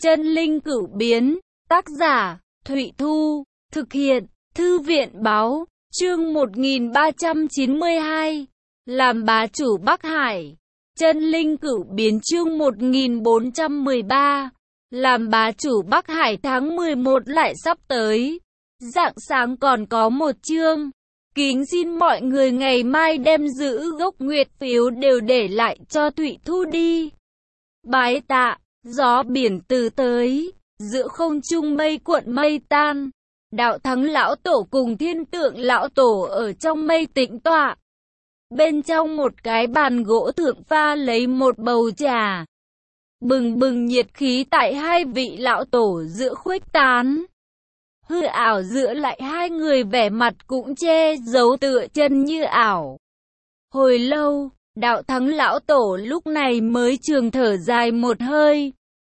Chân linh cửu biến, tác giả, Thụy Thu, thực hiện, Thư viện báo, chương 1392, làm bá chủ Bắc Hải. Chân linh cửu biến chương 1413, làm bá chủ Bắc Hải tháng 11 lại sắp tới. Rạng sáng còn có một chương. Kính xin mọi người ngày mai đem giữ gốc nguyệt phiếu đều để lại cho Thụy Thu đi. Bái tạ. Gió biển từ tới, giữa không trung mây cuộn mây tan. Đạo Thắng lão tổ cùng Thiên Tượng lão tổ ở trong mây tĩnh tọa. Bên trong một cái bàn gỗ thượng pha lấy một bầu trà. Bừng bừng nhiệt khí tại hai vị lão tổ giữa khuếch tán. Hư ảo giữa lại hai người vẻ mặt cũng che giấu tựa chân như ảo. Hồi lâu, Đạo Thắng lão tổ lúc này mới trường thở dài một hơi.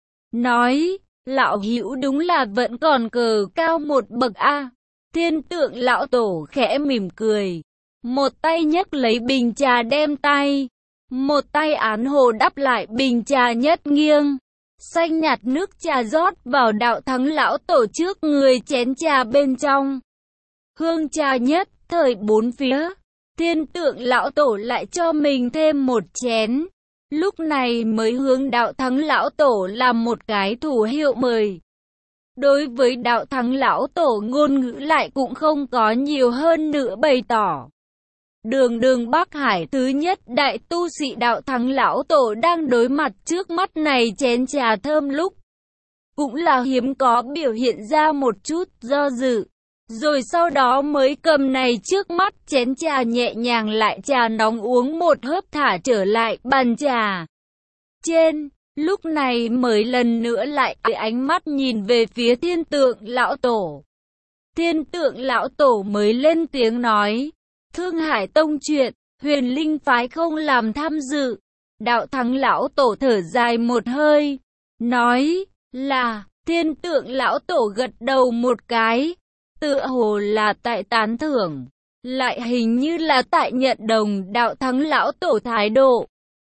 Nói, lão hữu đúng là vẫn còn cờ cao một bậc a. Thiên Tượng lão tổ khẽ mỉm cười. Một tay nhấc lấy bình trà đem tay. Một tay án hồ đắp lại bình trà nhất nghiêng. Xanh nhạt nước trà rót vào Đạo Thắng lão tổ trước người chén trà bên trong. Hương trà nhất thời bốn phía. Thiên Tượng lão tổ lại cho mình thêm một chén. Lúc này mới hướng Đạo Thắng lão tổ làm một cái thủ hiệu mời. Đối với Đạo Thắng lão tổ ngôn ngữ lại cũng không có nhiều hơn nữa bày tỏ. Đường Bắc Hải thứ nhất đại tu sĩ Đạo Thắng lão tổ đang đối mặt trước mắt này chén trà thơm lúc. Cũng là hiếm có biểu hiện ra một chút do dự. Rồi sau đó mới cầm này trước mắt chén trà nhẹ nhàng lại trà nóng uống một hớp thả trở lại bàn trà. Trên, lúc này mới lần nữa lại ánh mắt nhìn về phía Thiên Tượng lão tổ. Thiên Tượng lão tổ mới lên tiếng nói. Thương Hải Tông chuyện, Huyền Linh phái không làm tham dự. Đạo Thắng lão tổ thở dài một hơi. Nói là, Thiên Tượng lão tổ gật đầu một cái. Tựa hồ là tại tán thưởng, lại hình như là tại nhận đồng Đạo Thắng lão tổ thái độ.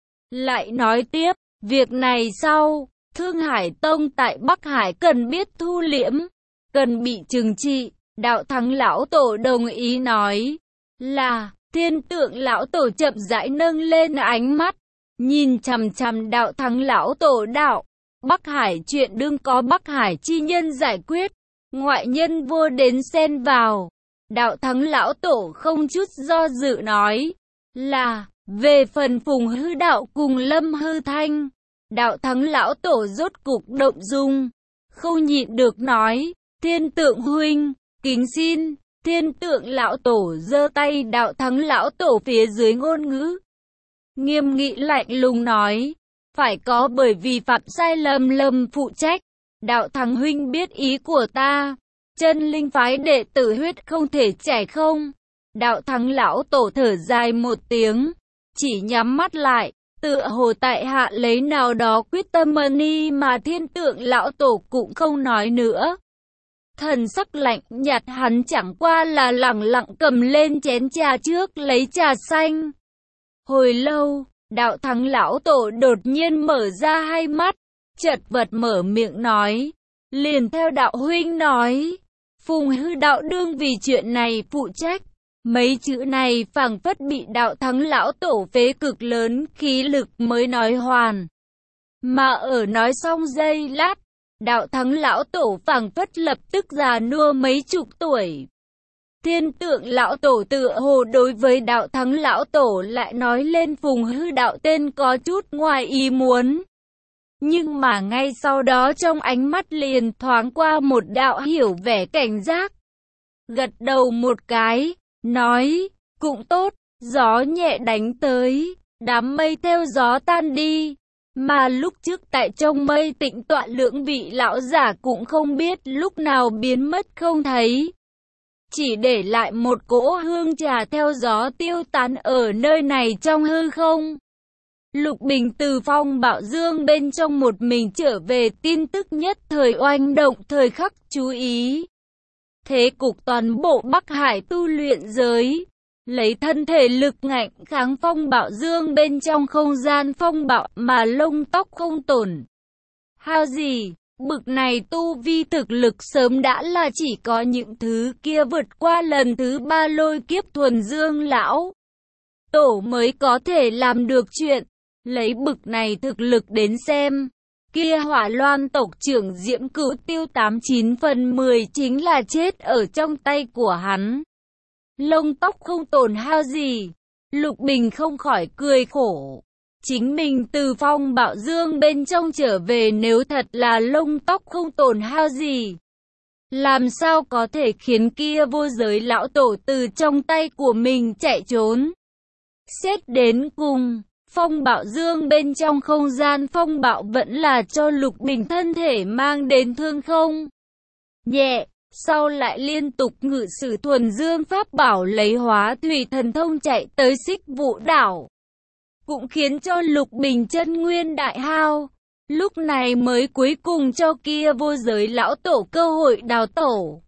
Lại nói tiếp, việc này sau, Thương Hải Tông tại Bắc Hải cần biết thu liễm, cần bị trừng trị. Đạo Thắng lão tổ đồng ý nói là, Thiên Tượng lão tổ chậm rãi nâng lên ánh mắt, nhìn chằm chằm Đạo Thắng lão tổ đạo. Bắc Hải chuyện đương có Bắc Hải chi nhân giải quyết. Ngoại nhân vô đến xen vào. Đạo Thắng lão tổ không chút do dự nói là, về phần Phùng Hư đạo cùng Lâm Hư Thanh. Đạo Thắng lão tổ rốt cục động dung, không nhịn được nói, Thiên Tượng huynh, kính xin. Thiên Tượng lão tổ giơ tay Đạo Thắng lão tổ phía dưới ngôn ngữ. Nghiêm nghị lạnh lùng nói, phải có bởi vì phạm sai lầm Lâm phụ trách. Đạo Thắng huynh biết ý của ta, chân linh phái đệ tử huyết không thể chảy không. Đạo Thắng lão tổ thở dài một tiếng, chỉ nhắm mắt lại, tựa hồ tại hạ lấy nào đó quyết tâm mani mà Thiên Tượng lão tổ cũng không nói nữa. Thần sắc lạnh nhạt hắn chẳng qua là lẳng lặng cầm lên chén trà trước lấy trà xanh. Hồi lâu, Đạo Thắng lão tổ đột nhiên mở ra hai mắt. Chật vật mở miệng nói, liền theo đạo huynh nói, Phùng Hư đạo đương vì chuyện này phụ trách. Mấy chữ này phảng phất bị Đạo Thắng lão tổ phế cực lớn khí lực mới nói hoàn. Mà ở nói xong giây lát, Đạo Thắng lão tổ phảng phất lập tức già nua mấy chục tuổi. Thiên Tượng lão tổ tựa hồ đối với Đạo Thắng lão tổ lại nói lên Phùng Hư đạo tên có chút ngoài ý muốn. Nhưng mà ngay sau đó trong ánh mắt liền thoáng qua một đạo hiểu vẻ cảnh giác. Gật đầu một cái, nói, cũng tốt, gió nhẹ đánh tới, đám mây theo gió tan đi. Mà lúc trước tại trong mây tĩnh tọa lưỡng vị lão giả cũng không biết lúc nào biến mất không thấy. Chỉ để lại một cỗ hương trà theo gió tiêu tán ở nơi này trong hư không. Lục Bình từ phong bạo dương bên trong một mình trở về, tin tức nhất thời oanh động thời khắc chú ý. Thế cục toàn bộ Bắc Hải tu luyện giới, lấy thân thể lực ngạnh kháng phong bạo dương bên trong không gian phong bạo mà lông tóc không tổn hao gì. Bực này tu vi thực lực sớm đã là chỉ có những thứ kia vượt qua lần thứ 3 lôi kiếp thuần dương lão tổ mới có thể làm được chuyện. Lấy bực này thực lực đến xem, kia Hỏa Loan tộc trưởng Diễm Cửu Tiêu 89 phần 10 chính là chết ở trong tay của hắn. Lông tóc không tổn hao gì, Lục Bình không khỏi cười khổ. Chính mình từ phong bạo dương bên trong trở về nếu thật là lông tóc không tổn hao gì, làm sao có thể khiến kia vô giới lão tổ từ trong tay của mình chạy trốn. Xét đến cùng, phong bạo dương bên trong không gian phong bạo vẫn là cho Lục Bình thân thể mang đến thương không nhẹ, sau lại liên tục ngự sử thuần dương pháp bảo lấy hóa thủy thần thông chạy tới Xích Vũ đảo, cũng khiến cho Lục Bình chân nguyên đại hao, lúc này mới cuối cùng cho kia vô giới lão tổ cơ hội đào tổ.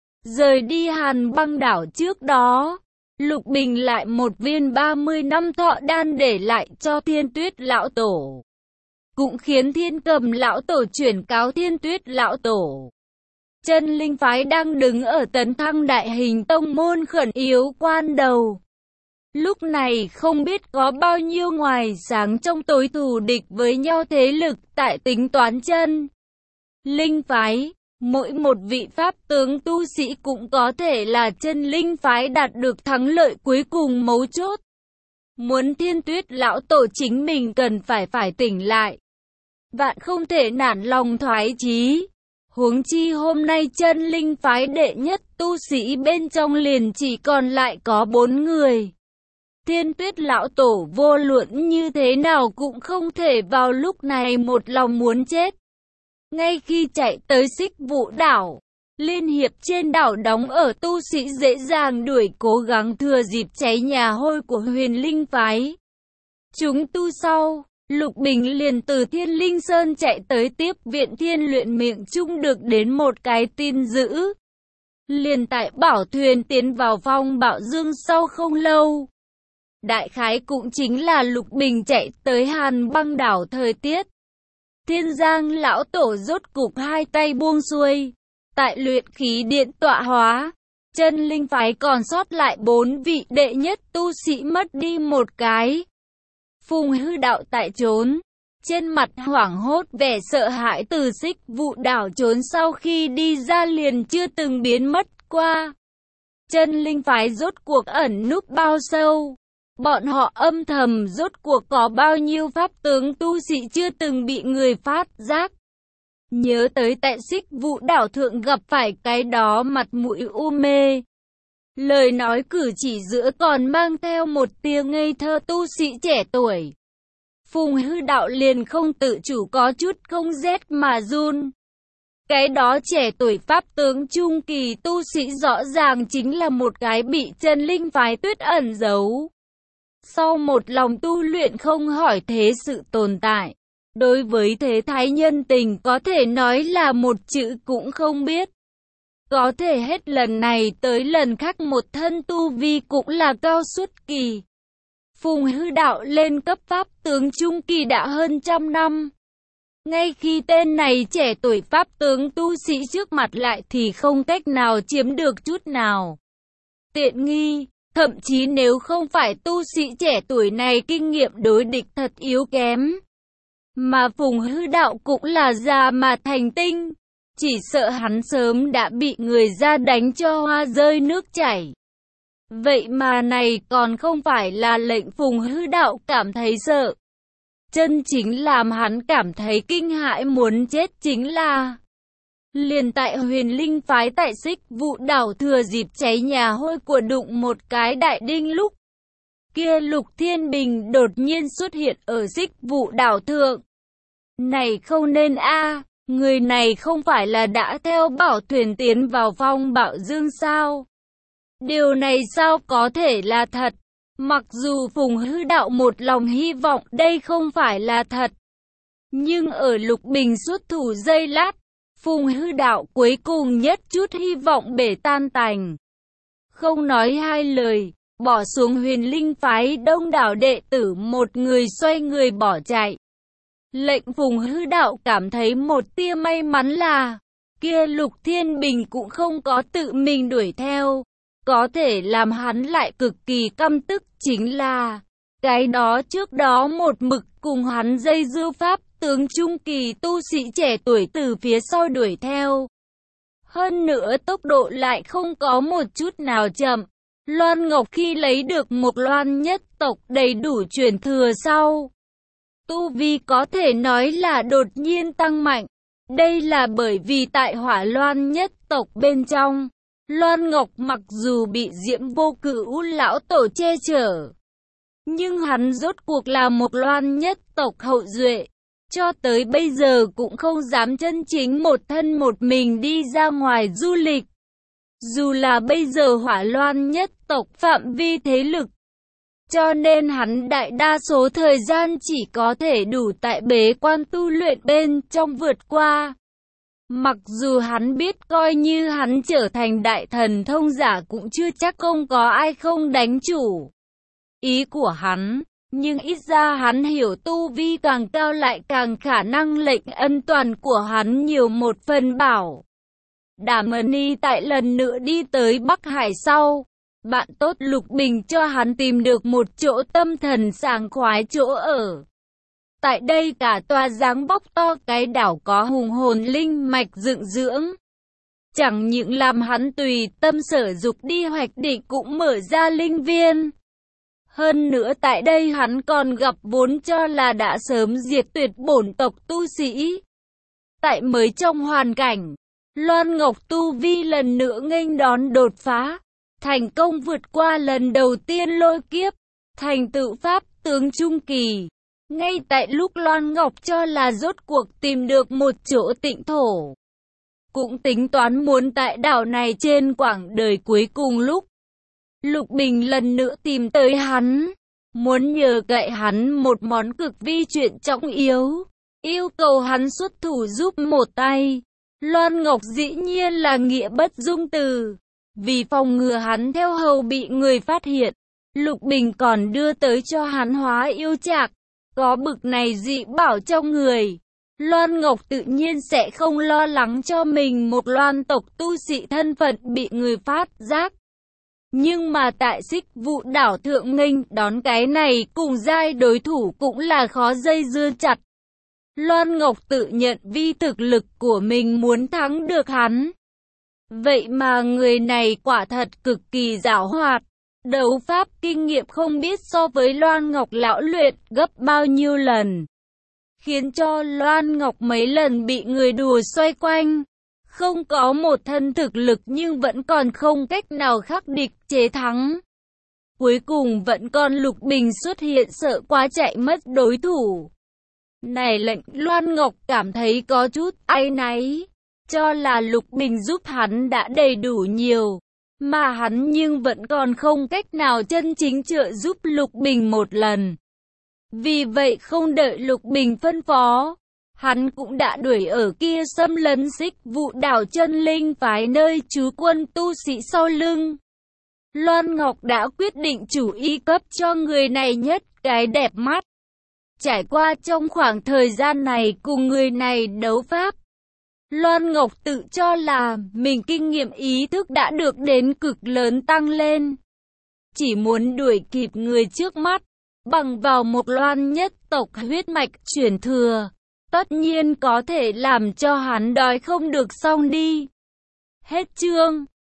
Rời đi Hàn Băng đảo trước đó, Lục Bình lại một viên 30 năm thọ đan để lại cho Thiên Tuyết lão tổ, cũng khiến Thiên Cầm lão tổ chuyển cáo Thiên Tuyết lão tổ. Chân linh phái đang đứng ở tấn thăng đại hình tông môn khẩn yếu quan đầu. Lúc này không biết có bao nhiêu ngoài sáng trong tối thù địch với nhau thế lực tại tính toán chân linh phái. Mỗi một vị pháp tướng tu sĩ cũng có thể là chân linh phái đạt được thắng lợi cuối cùng mấu chốt. Muốn Thiên Tuyết lão tổ chính mình cần phải tỉnh lại. Vạn không thể nản lòng thoái chí. Huống chi hôm nay chân linh phái đệ nhất tu sĩ bên trong liền chỉ còn lại có 4 người. Thiên Tuyết lão tổ vô luận như thế nào cũng không thể vào lúc này một lòng muốn chết. Ngay khi chạy tới Xích Vũ đảo, liên hiệp trên đảo đóng ở tu sĩ dễ dàng đuổi cố gắng thừa dịp cháy nhà hôi của Huyền Linh phái. Chúng tu sau, Lục Bình liền từ Thiên Linh Sơn chạy tới tiếp viện Thiên Luyện Miệng Trung được đến một cái tin dữ. Liền tại bảo thuyền tiến vào phong bạo dương sau không lâu. Đại khái cũng chính là Lục Bình chạy tới Hàn Băng đảo thời tiết. Thiên Giang lão tổ rốt cục hai tay buông xuôi. Tại luyện khí điện tọa hóa, chân linh phái còn sót lại 4 vị đệ nhất tu sĩ mất đi một cái. Phùng Hư đạo tại trốn, trên mặt hoảng hốt vẻ sợ hãi từ Xích Vũ đảo trốn sau khi đi ra liền chưa từng biến mất qua. Chân linh phái rốt cuộc ẩn núp bao sâu? Bọn họ âm thầm rốt cuộc có bao nhiêu pháp tướng tu sĩ chưa từng bị người phát giác. Nhớ tới tại Xích Vũ đảo thượng gặp phải cái đó mặt mũi u mê. Lời nói cử chỉ giữa còn mang theo một tia ngây thơ tu sĩ trẻ tuổi. Phùng Hư đạo liền không tự chủ có chút không rét mà run. Cái đó trẻ tuổi pháp tướng trung kỳ tu sĩ rõ ràng chính là một cái bị chân linh phái Tuyết ẩn giấu. Sau một lòng tu luyện không hỏi thế sự tồn tại, đối với thế thái nhân tình có thể nói là một chữ cũng không biết. Có thể hết lần này tới lần khác một thân tu vi cũng là cao xuất kỳ. Phùng Hư đạo lên cấp pháp tướng trung kỳ đã hơn 100 năm. Ngay khi tên này trẻ tuổi pháp tướng tu sĩ trước mặt lại thì không cách nào chiếm được chút nào tiện nghi. Thậm chí nếu không phải tu sĩ trẻ tuổi này kinh nghiệm đối địch thật yếu kém, mà Phùng Hư đạo cũng là già mà thành tinh, chỉ sợ hắn sớm đã bị người ra đánh cho hoa rơi nước chảy. Vậy mà này còn không phải là lệnh Phùng Hư đạo cảm thấy sợ. Chân chính làm hắn cảm thấy kinh hãi muốn chết chính là liền tại Huyền Linh phái tại Xích Vũ đảo thừa dịp cháy nhà hôi của đụng một cái đại đinh lúc kia Lục Thiên Bình đột nhiên xuất hiện ở Xích Vũ đảo thượng. Này không nên a, người này không phải là đã theo bảo thuyền tiến vào phong bạo dương sao? Điều này sao có thể là thật? Mặc dù Phùng Hư đạo một lòng hy vọng đây không phải là thật, nhưng ở Lục Bình xuất thủ giây lát, Phùng Hư đạo cuối cùng nhất chút hy vọng bể tan tành. Không nói hai lời, bỏ xuống Huyền Linh phái đông đảo đệ tử một người xoay người bỏ chạy. Lệnh Phùng Hư Đạo cảm thấy một tia may mắn là kia Lục Thiên Bình cũng không có tự mình đuổi theo. Có thể làm hắn lại cực kỳ căm tức chính là cái đó trước đó một mực cùng hắn dây dưa pháp tướng trung kỳ tu sĩ trẻ tuổi từ phía sau đuổi theo. Hơn nữa tốc độ lại không có một chút nào chậm. Loan Ngọc khi lấy được một Loan nhất tộc đầy đủ truyền thừa sau, tu vi có thể nói là đột nhiên tăng mạnh. Đây là bởi vì tại Hỏa Loan nhất tộc bên trong, Loan Ngọc mặc dù bị Diễm Vô Cửu lão tổ che chở, nhưng hắn rốt cuộc là một Loan nhất tộc hậu duệ, cho tới bây giờ cũng không dám chân chính một thân một mình đi ra ngoài du lịch. Dù là bây giờ Hỏa Loan nhất tộc phạm vi thế lực, cho nên hắn đại đa số thời gian chỉ có thể đủ tại bế quan tu luyện bên trong vượt qua. Mặc dù hắn biết coi như hắn trở thành đại thần thông giả cũng chưa chắc không có ai không đánh chủ ý của hắn, nhưng ít ra hắn hiểu tu vi càng cao lại càng khả năng lệnh ân toàn của hắn nhiều một phần bảo. Đà Mani tại lần nữa đi tới Bắc Hải sau, bạn tốt Lục Bình cho hắn tìm được một chỗ tâm thần sảng khoái chỗ ở. Tại đây cả tòa dáng bóc to cái đảo có hùng hồn linh mạch dựng dưỡng. Chẳng những làm hắn tùy tâm sở dục đi hoạch định cũng mở ra linh viên. Hơn nữa tại đây hắn còn gặp vốn cho là đã sớm diệt tuyệt bổn tộc tu sĩ. Tại mới trong hoàn cảnh, Loan Ngọc tu vi lần nữa nghênh đón đột phá, thành công vượt qua lần đầu tiên lôi kiếp, thành tựu pháp tướng trung kỳ. Ngay tại lúc Loan Ngọc cho là rốt cuộc tìm được một chỗ tịnh thổ, cũng tính toán muốn tại đảo này trên quãng đời cuối cùng lúc, Lục Bình lần nữa tìm tới hắn, muốn nhờ cậy hắn một món cực vi chuyện trọng yếu, yêu cầu hắn xuất thủ giúp một tay. Loan Ngọc dĩ nhiên là nghĩa bất dung từ, vì phòng ngừa hắn theo hầu bị người phát hiện, Lục Bình còn đưa tới cho hắn hóa yêu trạc. Có bực này dị bảo trong người, Loan Ngọc tự nhiên sẽ không lo lắng cho mình một Loan tộc tu sĩ thân phận bị người phát giác. Nhưng mà tại Xích Vụ đảo thượng nghênh đón cái này cùng giai đối thủ cũng là khó dây dưa chặt. Loan Ngọc tự nhận vi thực lực của mình muốn thắng được hắn. Vậy mà người này quả thật cực kỳ giảo hoạt. Đấu pháp kinh nghiệm không biết so với Loan Ngọc lão luyện gấp bao nhiêu lần, khiến cho Loan Ngọc mấy lần bị người đùa xoay quanh. Không có một thân thực lực nhưng vẫn còn không cách nào khắc địch chế thắng. Cuối cùng vẫn còn Lục Bình xuất hiện sợ quá chạy mất đối thủ. Này lệnh Loan Ngọc cảm thấy có chút áy náy, cho là Lục Bình giúp hắn đã đầy đủ nhiều, mà hắn nhưng vẫn còn không cách nào chân chính trợ giúp Lục Bình một lần. Vì vậy không đợi Lục Bình phân phó, hắn cũng đã đuổi ở kia xâm lấn Xích Vụ đảo chân linh phái nơi trú quân tu sĩ sau lưng. Loan Ngọc đã quyết định chủ ý cấp cho người này nhất cái đẹp mắt. Trải qua trong khoảng thời gian này cùng người này đấu pháp, Loan Ngọc tự cho là mình kinh nghiệm ý thức đã được đến cực lớn tăng lên. Chỉ muốn đuổi kịp người trước mắt, bằng vào một Loan nhất tộc huyết mạch truyền thừa, tất nhiên có thể làm cho hắn đói không được xong đi. Hết chương.